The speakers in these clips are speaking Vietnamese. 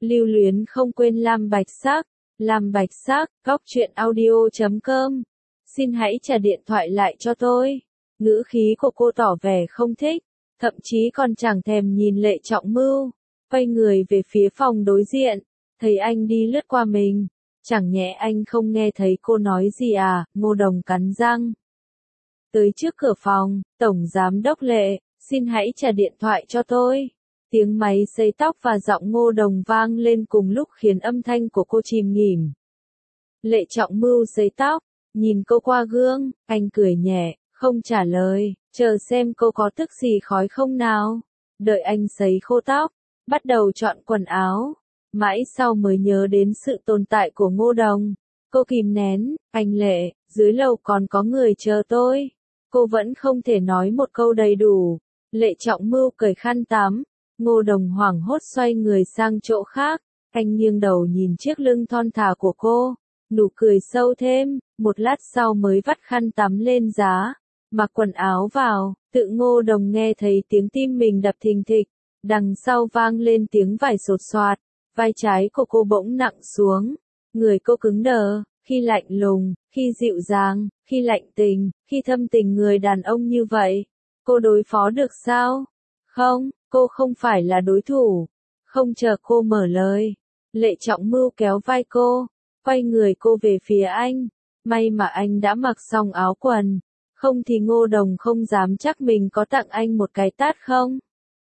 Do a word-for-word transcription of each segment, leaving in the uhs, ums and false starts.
Lưu luyến không quên Lam Bạch Sắc, Lam Bạch Sắc, góc truyện audio chấm com. Xin hãy trả điện thoại lại cho tôi. Ngữ khí của cô tỏ vẻ không thích, thậm chí còn chẳng thèm nhìn Lệ Trọng Mưu. Quay người về phía phòng đối diện, thấy anh đi lướt qua mình. Chẳng nhẽ anh không nghe thấy cô nói gì à? Ngô Đồng cắn răng. Tới trước cửa phòng, Tổng Giám đốc Lệ, xin hãy trả điện thoại cho tôi. Tiếng máy sấy tóc và giọng Ngô Đồng vang lên cùng lúc khiến âm thanh của cô chìm nghỉm. Lệ Trọng Mưu sấy tóc, nhìn cô qua gương, anh cười nhẹ, không trả lời, chờ xem cô có tức gì khói không nào. Đợi anh sấy khô tóc, bắt đầu chọn quần áo. Mãi sau mới nhớ đến sự tồn tại của Ngô Đồng. Cô kìm nén, anh Lệ, dưới lầu còn có người chờ tôi. Cô vẫn không thể nói một câu đầy đủ. Lệ Trọng Mưu cởi khăn tắm. Ngô Đồng hoảng hốt xoay người sang chỗ khác. Anh nghiêng đầu nhìn chiếc lưng thon thả của cô. Nụ cười sâu thêm, một lát sau mới vắt khăn tắm lên giá. Mặc quần áo vào, tự Ngô Đồng nghe thấy tiếng tim mình đập thình thịch. Đằng sau vang lên tiếng vải sột soạt. Vai trái của cô bỗng nặng xuống. Người cô cứng đờ, khi lạnh lùng, khi dịu dàng, khi lạnh tình, khi thâm tình người đàn ông như vậy. Cô đối phó được sao? Không, cô không phải là đối thủ. Không chờ cô mở lời. Lệ Trọng Mưu kéo vai cô, quay người cô về phía anh. May mà anh đã mặc xong áo quần. Không thì Ngô Đồng không dám chắc mình có tặng anh một cái tát không.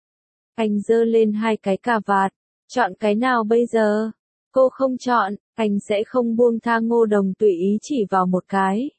Anh giơ lên hai cái cà vạt. Chọn cái nào bây giờ? Cô không chọn, anh sẽ không buông tha. Ngô Đồng tùy ý chỉ vào một cái.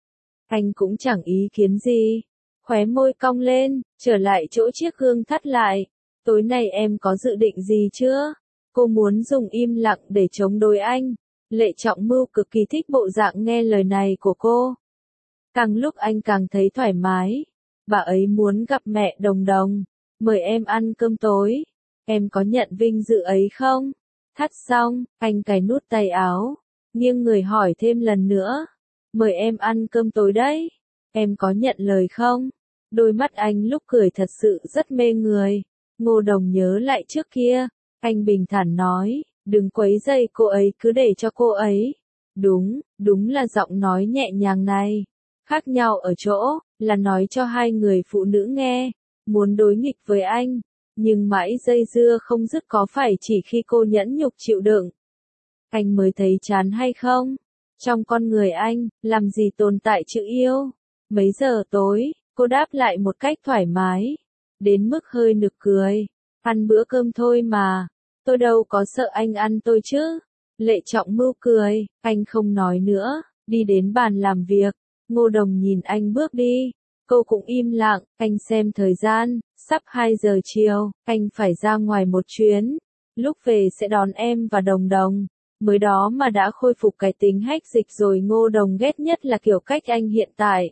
Anh cũng chẳng ý kiến gì. Khóe môi cong lên, trở lại chỗ chiếc gương thắt lại. Tối nay em có dự định gì chưa? Cô muốn dùng im lặng để chống đối anh. Lệ Trọng Mưu cực kỳ thích bộ dạng nghe lời này của cô. Càng lúc anh càng thấy thoải mái. Bà ấy muốn gặp mẹ Đồng Đồng. Mời em ăn cơm tối. Em có nhận vinh dự ấy không? Thắt xong, anh cài nút tay áo. Nghiêng người hỏi thêm lần nữa. Mời em ăn cơm tối đấy. Em có nhận lời không? Đôi mắt anh lúc cười thật sự rất mê người. Ngô Đồng nhớ lại trước kia. Anh bình thản nói, đừng quấy rầy cô ấy, cứ để cho cô ấy. Đúng, đúng là giọng nói nhẹ nhàng này. Khác nhau ở chỗ, là nói cho hai người phụ nữ nghe. Muốn đối nghịch với anh. Nhưng mãi dây dưa không dứt có phải chỉ khi cô nhẫn nhục chịu đựng. Anh mới thấy chán hay không? Trong con người anh, làm gì tồn tại chữ yêu? Mấy giờ tối, cô đáp lại một cách thoải mái. Đến mức hơi nực cười. Ăn bữa cơm thôi mà. Tôi đâu có sợ anh ăn tôi chứ. Lệ Trọng Mưu cười, anh không nói nữa. Đi đến bàn làm việc. Ngô Đồng nhìn anh bước đi. Cô cũng im lặng, anh xem thời gian, sắp hai giờ chiều, anh phải ra ngoài một chuyến. Lúc về sẽ đón em và Đồng Đồng. Mới đó mà đã khôi phục cái tính hách dịch rồi. Ngô Đồng ghét nhất là kiểu cách anh hiện tại.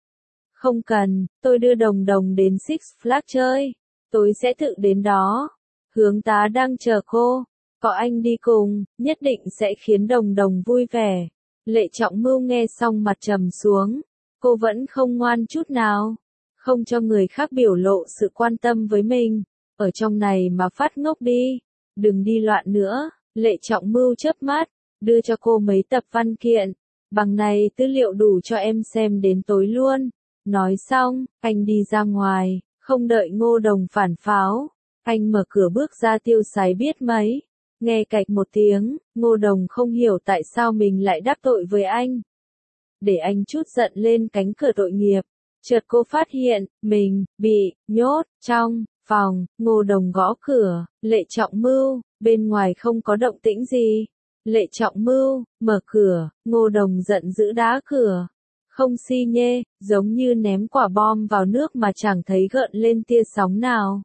Không cần, tôi đưa Đồng Đồng đến Six Flags chơi. Tôi sẽ tự đến đó. Hướng tá đang chờ cô. Có anh đi cùng, nhất định sẽ khiến Đồng Đồng vui vẻ. Lệ Trọng Mưu nghe xong mặt trầm xuống. Cô vẫn không ngoan chút nào. Không cho người khác biểu lộ sự quan tâm với mình. Ở trong này mà phát ngốc đi. Đừng đi loạn nữa. Lệ Trọng Mưu chớp mắt. Đưa cho cô mấy tập văn kiện. Bằng này tư liệu đủ cho em xem đến tối luôn. Nói xong, anh đi ra ngoài. Không đợi Ngô Đồng phản pháo. Anh mở cửa bước ra tiêu sái biết mấy. Nghe cạch một tiếng. Ngô Đồng không hiểu tại sao mình lại đắc tội với anh. Để anh chút giận lên cánh cửa tội nghiệp. Chợt cô phát hiện, mình, bị, nhốt, trong, phòng. Ngô Đồng gõ cửa. Lệ Trọng Mưu, bên ngoài không có động tĩnh gì. Lệ Trọng Mưu, mở cửa. Ngô Đồng giận dữ đá cửa. Không xi nhê, giống như ném quả bom vào nước mà chẳng thấy gợn lên tia sóng nào.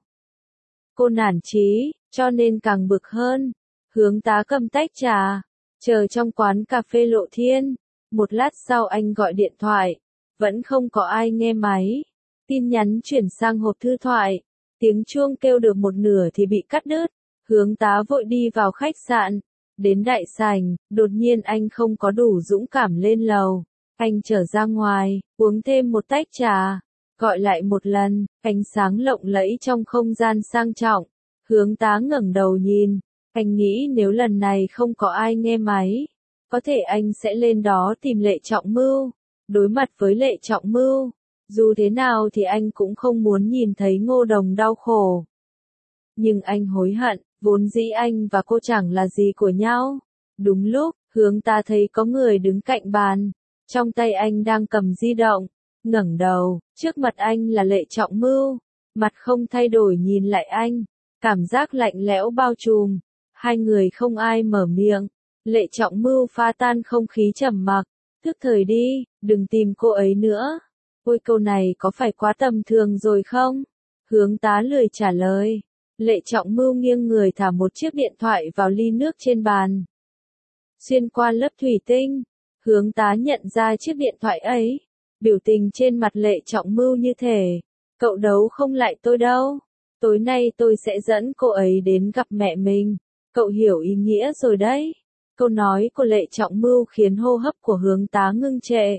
Cô nản chí, cho nên càng bực hơn. Hướng tá cầm tách trà. Chờ trong quán cà phê Lộ Thiên. Một lát sau anh gọi điện thoại. Vẫn không có ai nghe máy. Tin nhắn chuyển sang hộp thư thoại. Tiếng chuông kêu được một nửa thì bị cắt đứt. Hướng tá vội đi vào khách sạn. Đến đại sảnh, đột nhiên anh không có đủ dũng cảm lên lầu. Anh trở ra ngoài, uống thêm một tách trà. Gọi lại một lần, ánh sáng lộng lẫy trong không gian sang trọng. Hướng tá ngẩng đầu nhìn. Anh nghĩ nếu lần này không có ai nghe máy, có thể anh sẽ lên đó tìm Lệ Trọng Mưu, đối mặt với Lệ Trọng Mưu. Dù thế nào thì anh cũng không muốn nhìn thấy Ngô Đồng đau khổ. Nhưng anh hối hận, vốn dĩ anh và cô chẳng là gì của nhau. Đúng lúc, Hướng Tá thấy có người đứng cạnh bàn, trong tay anh đang cầm di động, ngẩng đầu, trước mặt anh là Lệ Trọng Mưu, mặt không thay đổi nhìn lại anh, cảm giác lạnh lẽo bao trùm, hai người không ai mở miệng. Lệ Trọng Mưu phá tan không khí trầm mặc, thức thời đi, đừng tìm cô ấy nữa. Ôi câu này có phải quá tầm thường rồi không? Hướng Tá lười trả lời. Lệ Trọng Mưu nghiêng người thả một chiếc điện thoại vào ly nước trên bàn. Xuyên qua lớp thủy tinh, Hướng Tá nhận ra chiếc điện thoại ấy. Biểu tình trên mặt Lệ Trọng Mưu như thể, cậu đấu không lại tôi đâu. Tối nay tôi sẽ dẫn cô ấy đến gặp mẹ mình. Cậu hiểu ý nghĩa rồi đấy. Câu nói của Lệ Trọng Mưu khiến hô hấp của Hướng Tá ngưng trệ.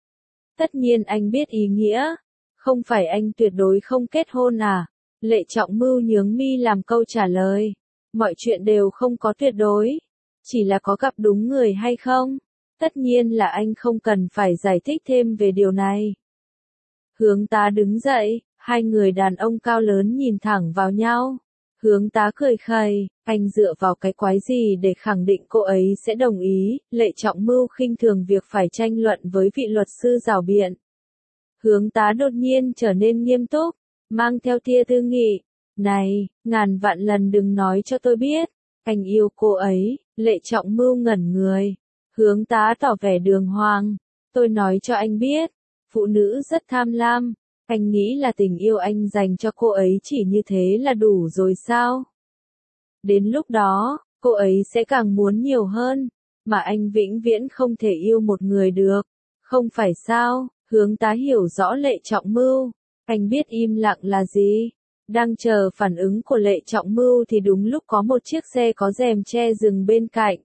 Tất nhiên anh biết ý nghĩa. Không phải anh tuyệt đối không kết hôn à? Lệ Trọng Mưu nhướng mi làm câu trả lời. Mọi chuyện đều không có tuyệt đối. Chỉ là có gặp đúng người hay không? Tất nhiên là anh không cần phải giải thích thêm về điều này. Hướng Tá đứng dậy, hai người đàn ông cao lớn nhìn thẳng vào nhau. Hướng Tá cười khẩy, anh dựa vào cái quái gì để khẳng định cô ấy sẽ đồng ý. Lệ Trọng Mưu khinh thường việc phải tranh luận với vị luật sư rảo biện. Hướng Tá đột nhiên trở nên nghiêm túc, mang theo tia tư nghị. Này, ngàn vạn lần đừng nói cho tôi biết, anh yêu cô ấy. Lệ Trọng Mưu ngẩn người. Hướng Tá tỏ vẻ đường hoàng. Tôi nói cho anh biết, phụ nữ rất tham lam. Anh nghĩ là tình yêu anh dành cho cô ấy chỉ như thế là đủ rồi sao? Đến lúc đó, cô ấy sẽ càng muốn nhiều hơn, mà anh vĩnh viễn không thể yêu một người được. Không phải sao? Hướng Tá hiểu rõ Lệ Trọng Mưu. Anh biết im lặng là gì. Đang chờ phản ứng của Lệ Trọng Mưu thì đúng lúc có một chiếc xe có rèm che dừng bên cạnh.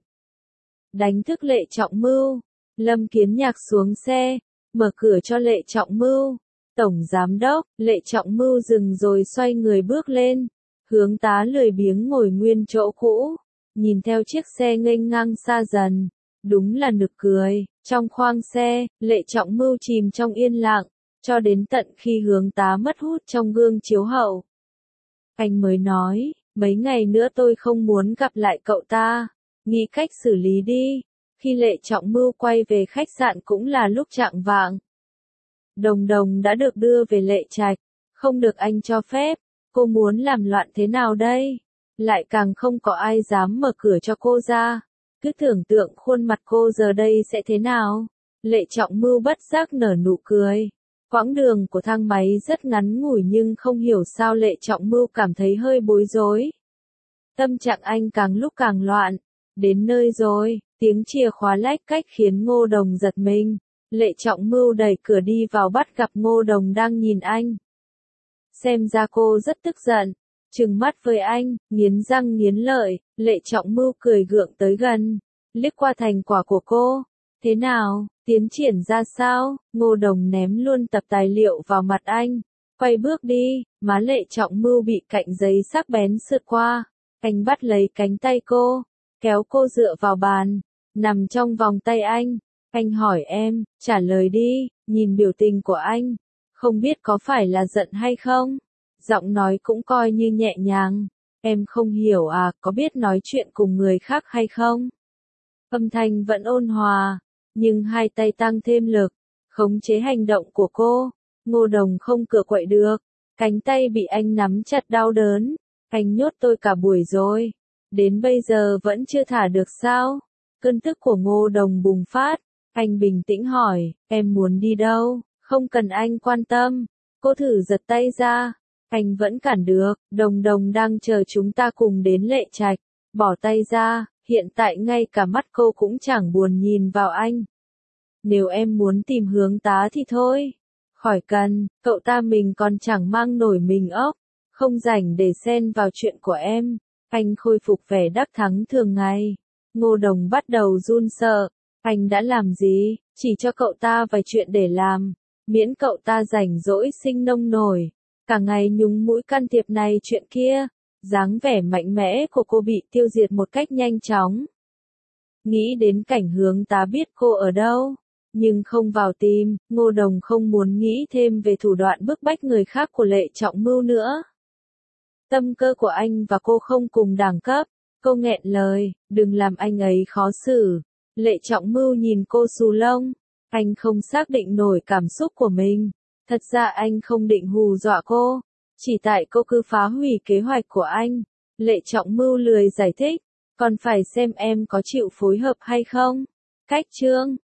Đánh thức Lệ Trọng Mưu, Lâm Kiến Nhạc xuống xe, mở cửa cho Lệ Trọng Mưu. Tổng Giám Đốc, Lệ Trọng Mưu dừng rồi xoay người bước lên. Hướng Tá lười biếng ngồi nguyên chỗ cũ, nhìn theo chiếc xe nghênh ngang xa dần. Đúng là nực cười, trong khoang xe, Lệ Trọng Mưu chìm trong yên lặng, cho đến tận khi Hướng Tá mất hút trong gương chiếu hậu. Anh mới nói, mấy ngày nữa tôi không muốn gặp lại cậu ta, nghĩ cách xử lý đi. Khi Lệ Trọng Mưu quay về khách sạn cũng là lúc chạng vạng. Đồng Đồng đã được đưa về Lệ Trạch, không được anh cho phép, cô muốn làm loạn thế nào đây? Lại càng không có ai dám mở cửa cho cô ra. Cứ tưởng tượng khuôn mặt cô giờ đây sẽ thế nào? Lệ Trọng Mưu bất giác nở nụ cười. Quãng đường của thang máy rất ngắn ngủi nhưng không hiểu sao Lệ Trọng Mưu cảm thấy hơi bối rối. Tâm trạng anh càng lúc càng loạn. Đến nơi rồi, tiếng chìa khóa lách cách khiến Ngô Đồng giật mình. Lệ Trọng Mưu đẩy cửa đi vào bắt gặp Ngô Đồng đang nhìn anh. Xem ra cô rất tức giận, trừng mắt với anh, nghiến răng nghiến lợi. Lệ Trọng Mưu cười gượng tới gần, liếc qua thành quả của cô. Thế nào, tiến triển ra sao? Ngô Đồng ném luôn tập tài liệu vào mặt anh, quay bước đi. Má Lệ Trọng Mưu bị cạnh giấy sắc bén sượt qua. Anh bắt lấy cánh tay cô, kéo cô dựa vào bàn, nằm trong vòng tay anh. Anh hỏi em, trả lời đi. Nhìn biểu tình của anh, không biết có phải là giận hay không. Giọng nói cũng coi như nhẹ nhàng. Em không hiểu à, có biết nói chuyện cùng người khác hay không? Âm thanh vẫn ôn hòa, nhưng hai tay tăng thêm lực, khống chế hành động của cô. Ngô Đồng không cựa quậy được, cánh tay bị anh nắm chặt đau đớn. Anh nhốt tôi cả buổi rồi, đến bây giờ vẫn chưa thả được sao? Cơn tức của Ngô Đồng bùng phát. Anh bình tĩnh hỏi, em muốn đi đâu? Không cần anh quan tâm. Cô thử giật tay ra. Anh vẫn cản được. Đồng Đồng đang chờ chúng ta cùng đến Lệ Trạch. Bỏ tay ra, hiện tại ngay cả mắt cô cũng chẳng buồn nhìn vào anh. Nếu em muốn tìm Hướng Tá thì thôi. Khỏi cần, cậu ta mình còn chẳng mang nổi mình ốc. Không rảnh để xen vào chuyện của em. Anh khôi phục vẻ đắc thắng thường ngày. Ngô Đồng bắt đầu run sợ. Anh đã làm gì? Chỉ cho cậu ta vài chuyện để làm. Miễn cậu ta rảnh rỗi sinh nông nổi. Cả ngày nhúng mũi can thiệp này chuyện kia. dáng vẻ mạnh mẽ của cô bị tiêu diệt một cách nhanh chóng. Nghĩ đến cảnh Hướng Tá biết cô ở đâu, nhưng không vào tìm, Ngô Đồng không muốn nghĩ thêm về thủ đoạn bức bách người khác của Lệ Trọng Mưu nữa. Tâm cơ của anh và cô không cùng đẳng cấp, cô nghẹn lời, đừng làm anh ấy khó xử. Lệ Trọng Mưu nhìn cô xù lông, anh không xác định nổi cảm xúc của mình. Thật ra anh không định hù dọa cô, chỉ tại cô cứ phá hủy kế hoạch của anh. Lệ Trọng Mưu lười giải thích, còn phải xem em có chịu phối hợp hay không. Cách chương